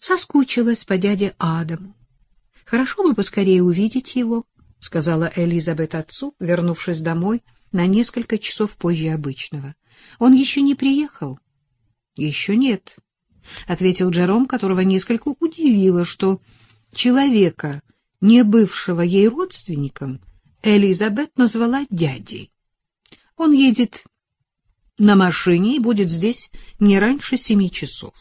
соскучилась по дяде Адаму. Хорошо бы поскорее увидеть его, — сказала Элизабет отцу, вернувшись домой на несколько часов позже обычного. — Он еще не приехал? — Еще нет, — ответил Джером, которого несколько удивило, что человека, не бывшего ей родственником, Элизабет назвала дядей. Он едет на машине и будет здесь не раньше 7 часов.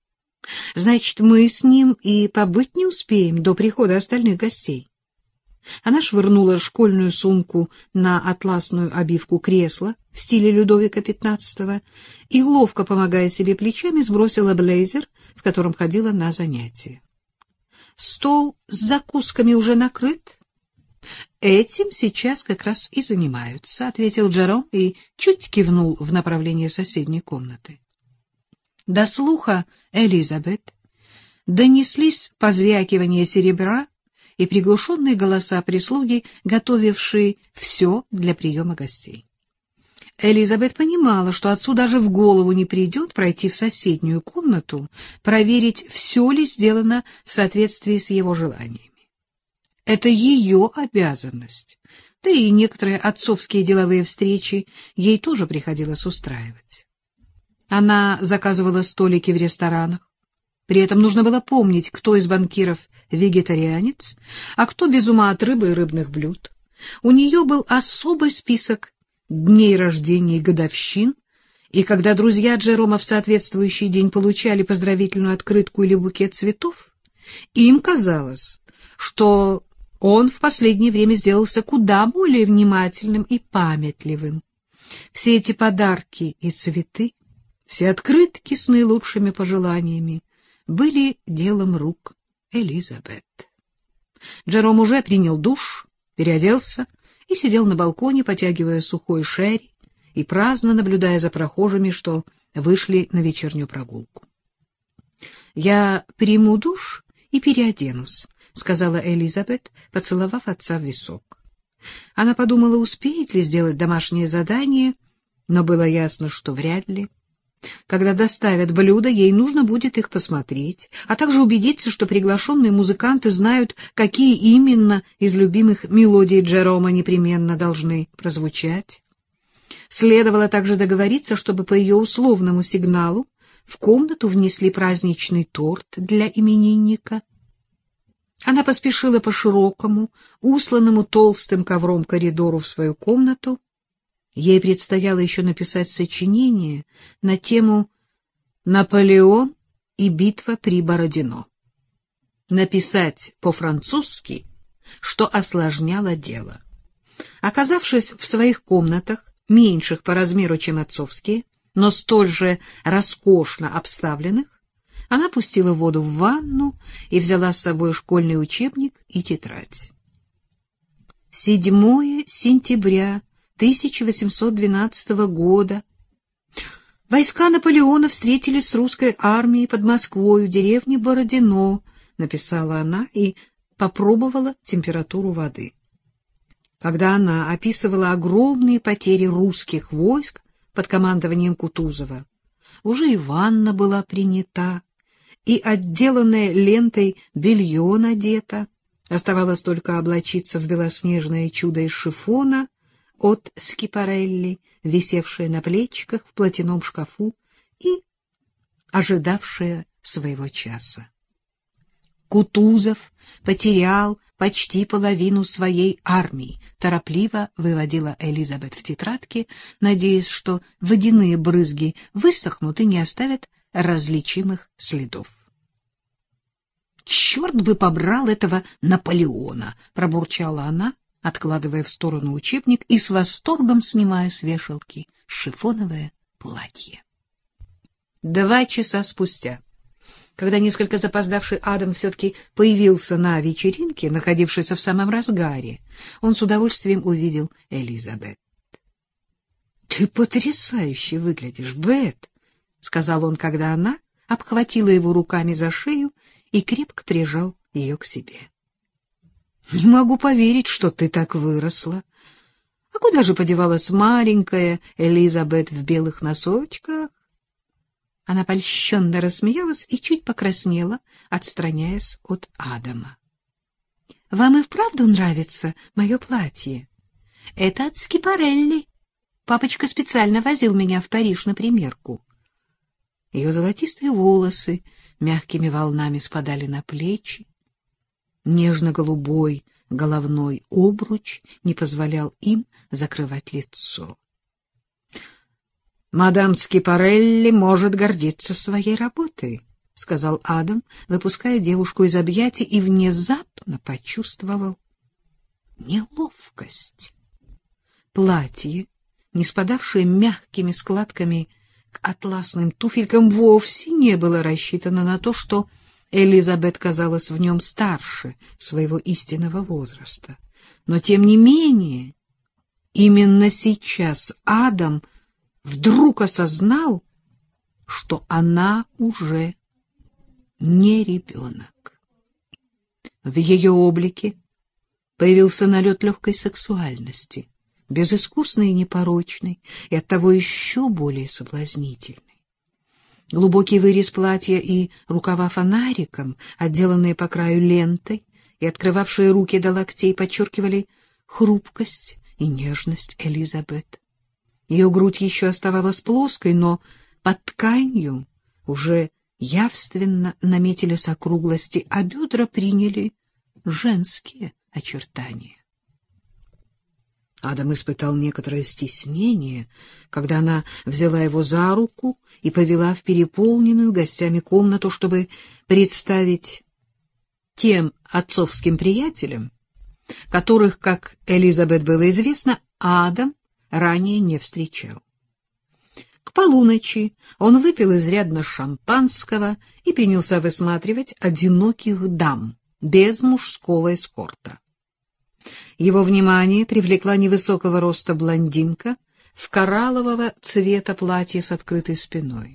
Значит, мы с ним и побыть не успеем до прихода остальных гостей. Она швырнула школьную сумку на атласную обивку кресла в стиле Людовика XV и, ловко помогая себе плечами, сбросила блейзер, в котором ходила на занятия. Стол с закусками уже накрыт. Этим сейчас как раз и занимаются, — ответил Джером и чуть кивнул в направлении соседней комнаты. До слуха Элизабет донеслись позвякивание серебра и приглушенные голоса прислуги, готовившие все для приема гостей. Элизабет понимала, что отцу даже в голову не придет пройти в соседнюю комнату, проверить, все ли сделано в соответствии с его желаниями. Это ее обязанность, да и некоторые отцовские деловые встречи ей тоже приходилось устраивать. Она заказывала столики в ресторанах. При этом нужно было помнить, кто из банкиров вегетарианец, а кто без ума от рыбы и рыбных блюд. У нее был особый список дней рождения и годовщин, и когда друзья Джерома в соответствующий день получали поздравительную открытку или букет цветов, им казалось, что он в последнее время сделался куда более внимательным и памятливым. Все эти подарки и цветы, все открытки с наилучшими пожеланиями были делом рук Элизабет. Джером уже принял душ, переоделся и сидел на балконе, потягивая сухой шерри и праздно наблюдая за прохожими, что вышли на вечернюю прогулку. — Я приму душ и переоденусь, — сказала Элизабет, поцеловав отца в висок. Она подумала, успеет ли сделать домашнее задание, но было ясно, что вряд ли. Когда доставят блюда, ей нужно будет их посмотреть, а также убедиться, что приглашенные музыканты знают, какие именно из любимых мелодий Джерома непременно должны прозвучать. Следовало также договориться, чтобы по ее условному сигналу в комнату внесли праздничный торт для именинника. Она поспешила по широкому, усланному толстым ковром коридору в свою комнату. Ей предстояло еще написать сочинение на тему «Наполеон и битва при Бородино». Написать по-французски, что осложняло дело. Оказавшись в своих комнатах, меньших по размеру, чем отцовские, но столь же роскошно обставленных, она пустила воду в ванну и взяла с собой школьный учебник и тетрадь. 7 сентября 1812 года. Войска Наполеона встретились с русской армией под Москвой в деревне Бородино, написала она и попробовала температуру воды. Когда она описывала огромные потери русских войск под командованием Кутузова, уже и ванна была принята, и отделанное лентой белье надето, оставалось только облачиться в белоснежное чудо из шифона от Скипарелли, висевшее на плечиках в платяном шкафу и ожидавшее своего часа. Кутузов потерял почти половину своей армии, торопливо выводила Элизабет в тетрадке, надеясь, что водяные брызги высохнут и не оставят различимых следов. «Черт бы побрал этого Наполеона!» — пробурчала она, откладывая в сторону учебник и с восторгом снимая с вешалки шифоновое платье. 2 часа спустя, когда несколько запоздавший Адам все-таки появился на вечеринке, находившейся в самом разгаре, он с удовольствием увидел Элизабет. — Ты потрясающе выглядишь, Бет, — сказал он, когда она обхватила его руками за шею и крепко прижал ее к себе. — Не могу поверить, что ты так выросла. А куда же подевалась маленькая Элизабет в белых носочках? Она польщенно рассмеялась и чуть покраснела, отстраняясь от Адама. — Вам и вправду нравится мое платье? Это от Скипарелли. Папочка специально возил меня в Париж на примерку. Ее золотистые волосы мягкими волнами спадали на плечи. Нежно-голубой головной обруч не позволял им закрывать лицо. — Мадам Скипарелли может гордиться своей работой, — сказал Адам, выпуская девушку из объятий, и внезапно почувствовал неловкость. Платье, не спадавшее мягкими складками к атласным туфелькам, вовсе не было рассчитано на то, что Элизабет казалась в нем старше своего истинного возраста. Но, тем не менее, именно сейчас Адам вдруг осознал, что она уже не ребенок. В ее облике появился налет легкой сексуальности, безыскусной и непорочной, и оттого еще более соблазнительной. Глубокий вырез платья и рукава фонариком, отделанные по краю лентой и открывавшие руки до локтей, подчеркивали хрупкость и нежность Элизабет. Ее грудь еще оставалась плоской, но под тканью уже явственно наметились округлости, а бедра приняли женские очертания. Адам испытал некоторое стеснение, когда она взяла его за руку и повела в переполненную гостями комнату, чтобы представить тем отцовским приятелям, которых, как Элизабет было известно, Адам ранее не встречал. К полуночи он выпил изрядно шампанского и принялся высматривать одиноких дам без мужского эскорта. Его внимание привлекла невысокого роста блондинка в кораллового цвета платье с открытой спиной.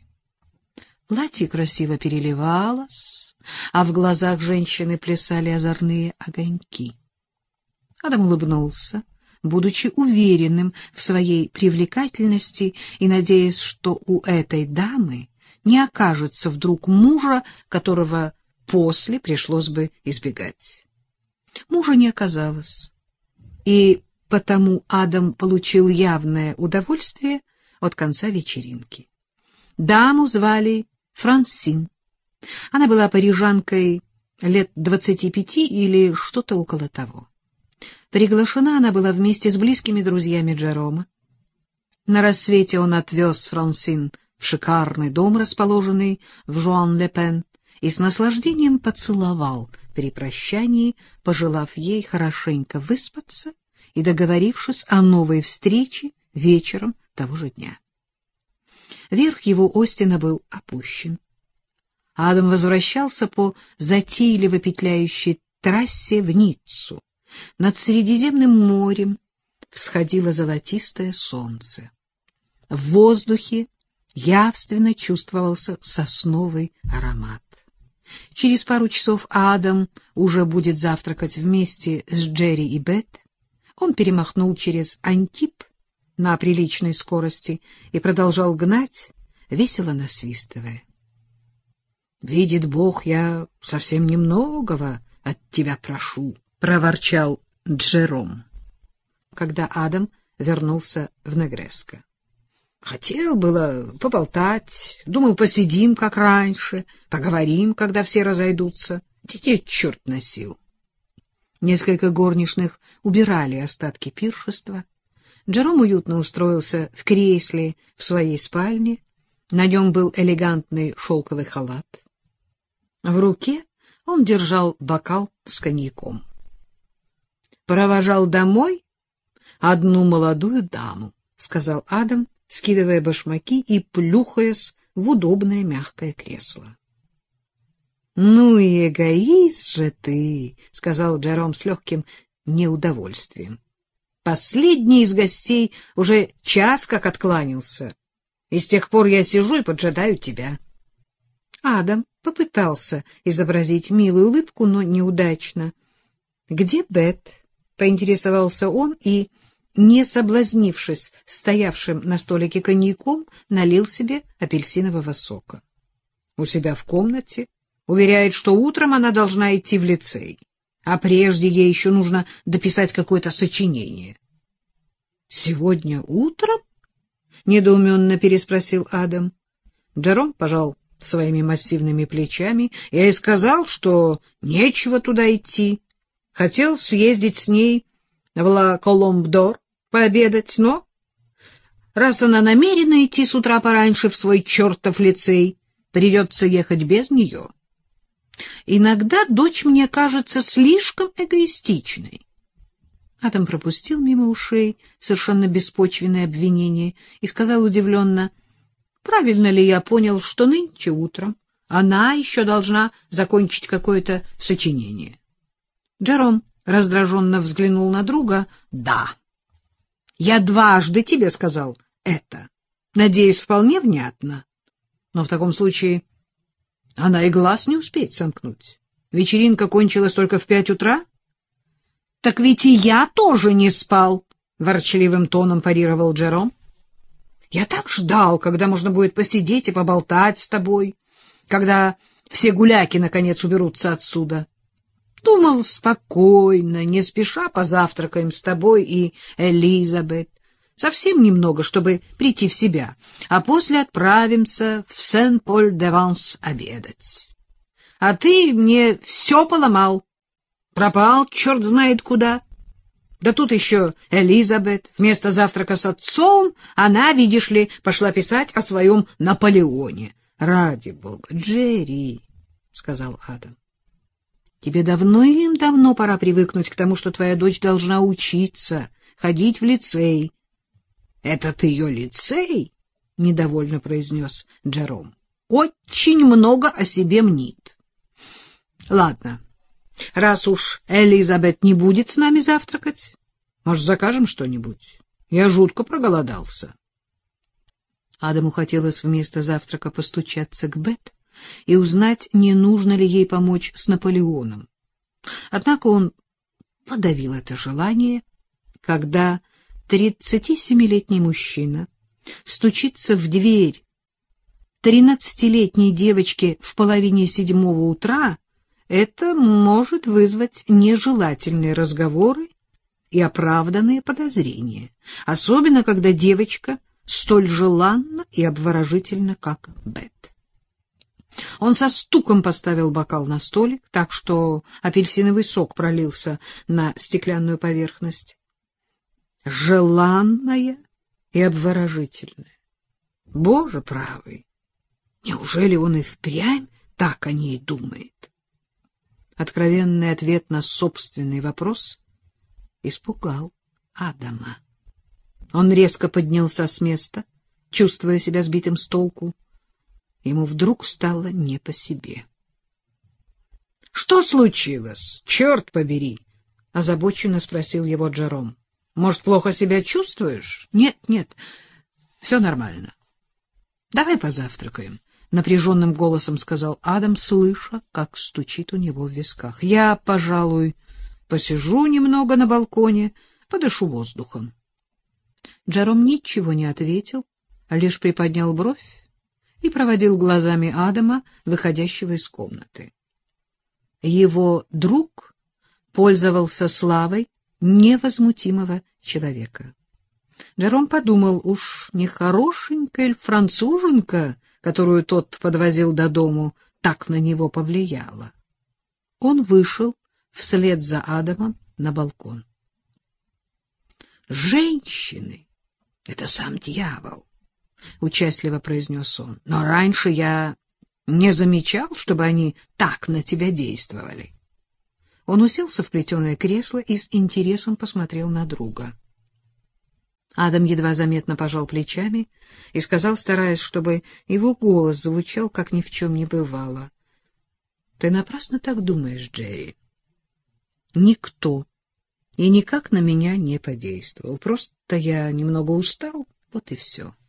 Платье красиво переливалось, а в глазах женщины плясали озорные огоньки. Адам улыбнулся, будучи уверенным в своей привлекательности и надеясь, что у этой дамы не окажется вдруг мужа, которого после пришлось бы избегать. Мужа не оказалось, и потому Адам получил явное удовольствие от конца вечеринки. Даму звали Франсин. Она была парижанкой лет 25 или что-то около того. Приглашена она была вместе с близкими друзьями Джерома. На рассвете он отвез Франсин в шикарный дом, расположенный в Жуан-ле-Пен, и с наслаждением поцеловал при прощании, пожелав ей хорошенько выспаться и договорившись о новой встрече вечером того же дня. Верх его Остина был опущен. Адам возвращался по затейливо петляющей трассе в Ниццу. Над Средиземным морем всходило золотистое солнце. В воздухе явственно чувствовался сосновый аромат. Через пару часов Адам уже будет завтракать вместе с Джерри и Бет. Он перемахнул через Антиб на приличной скорости и продолжал гнать, весело насвистывая. — Видит Бог, я совсем немногого от тебя прошу, — проворчал Джером, когда Адам вернулся в Негреско. Хотел было поболтать, думал, посидим, как раньше, поговорим, когда все разойдутся. Детей черт носил. Несколько горничных убирали остатки пиршества. Джером уютно устроился в кресле в своей спальне. На нем был элегантный шелковый халат. В руке он держал бокал с коньяком. «Провожал домой одну молодую даму», — сказал Адам, скидывая башмаки и плюхаясь в удобное мягкое кресло. — Ну и эгоист же ты, — сказал Джером с легким неудовольствием. — Последний из гостей уже час как откланялся, и с тех пор я сижу и поджидаю тебя. Адам попытался изобразить милую улыбку, но неудачно. — Где Бет? — поинтересовался он и не соблазнившись стоявшим на столике коньяком, налил себе апельсинового сока. У себя в комнате уверяет, что утром она должна идти в лицей, а прежде ей еще нужно дописать какое-то сочинение. — Сегодня утром? — недоуменно переспросил Адам. Джером пожал своими массивными плечами. Я и сказал, что нечего туда идти. Хотел съездить с ней в Ла Коломб-д'Ор пообедать, но раз она намерена идти с утра пораньше в свой чертов лицей, придется ехать без нее. Иногда дочь мне кажется слишком эгоистичной. Адам пропустил мимо ушей совершенно беспочвенное обвинение и сказал удивленно: правильно ли я понял, что нынче утром она еще должна закончить какое-то сочинение? Джером раздраженно взглянул на друга. — Да, я дважды тебе сказал это. Надеюсь, вполне внятно. Но в таком случае она и глаз не успеет сомкнуть. Вечеринка кончилась только в 5 утра. — Так ведь и я тоже не спал, — ворчливым тоном парировал Джером. — Я так ждал, когда можно будет посидеть и поболтать с тобой, когда все гуляки, наконец, уберутся отсюда. Думал, спокойно, не спеша позавтракаем с тобой и Элизабет. Совсем немного, чтобы прийти в себя, а после отправимся в Сен-Поль-де-Ванс обедать. А ты мне все поломал. Пропал черт знает куда. Да тут еще Элизабет. Вместо завтрака с отцом она, видишь ли, пошла писать о своем Наполеоне. — Ради бога, Джерри, — сказал Адам. — Тебе давным-давно пора привыкнуть к тому, что твоя дочь должна учиться, ходить в лицей. — Этот ее лицей, — недовольно произнес Джером, — очень много о себе мнит. — Ладно, раз уж Элизабет не будет с нами завтракать, может, закажем что-нибудь? Я жутко проголодался. Адаму хотелось вместо завтрака постучаться к Бет и узнать, не нужно ли ей помочь с Наполеоном. Однако он подавил это желание, когда 37-летний мужчина стучится в дверь 13-летней девочке в 6:30 утра. Это может вызвать нежелательные разговоры и оправданные подозрения, особенно когда девочка столь желанна и обворожительна, как Бет. Он со стуком поставил бокал на столик, так что апельсиновый сок пролился на стеклянную поверхность. Желанная и обворожительная. Боже правый! Неужели он и впрямь так о ней думает? Откровенный ответ на собственный вопрос испугал Адама. Он резко поднялся с места, чувствуя себя сбитым с толку. Ему вдруг стало не по себе. — Что случилось? Черт побери! — озабоченно спросил его Джером. — Может, плохо себя чувствуешь? — Нет, нет, все нормально. — Давай позавтракаем, — напряженным голосом сказал Адам, слыша, как стучит у него в висках. — Я, пожалуй, посижу немного на балконе, подышу воздухом. Джером ничего не ответил, а лишь приподнял бровь и проводил глазами Адама, выходящего из комнаты. Его друг пользовался славой невозмутимого человека. Джером подумал, уж не хорошенькая ли француженка, которую тот подвозил до дому, так на него повлияла. Он вышел вслед за Адамом на балкон. «Женщины — это сам дьявол», — участливо произнес он. «Но раньше я не замечал, чтобы они так на тебя действовали». Он уселся в плетеное кресло и с интересом посмотрел на друга. Адам едва заметно пожал плечами и сказал, стараясь, чтобы его голос звучал, как ни в чем не бывало: — Ты напрасно так думаешь, Джерри. Никто и никак на меня не подействовал. Просто я немного устал, вот и все.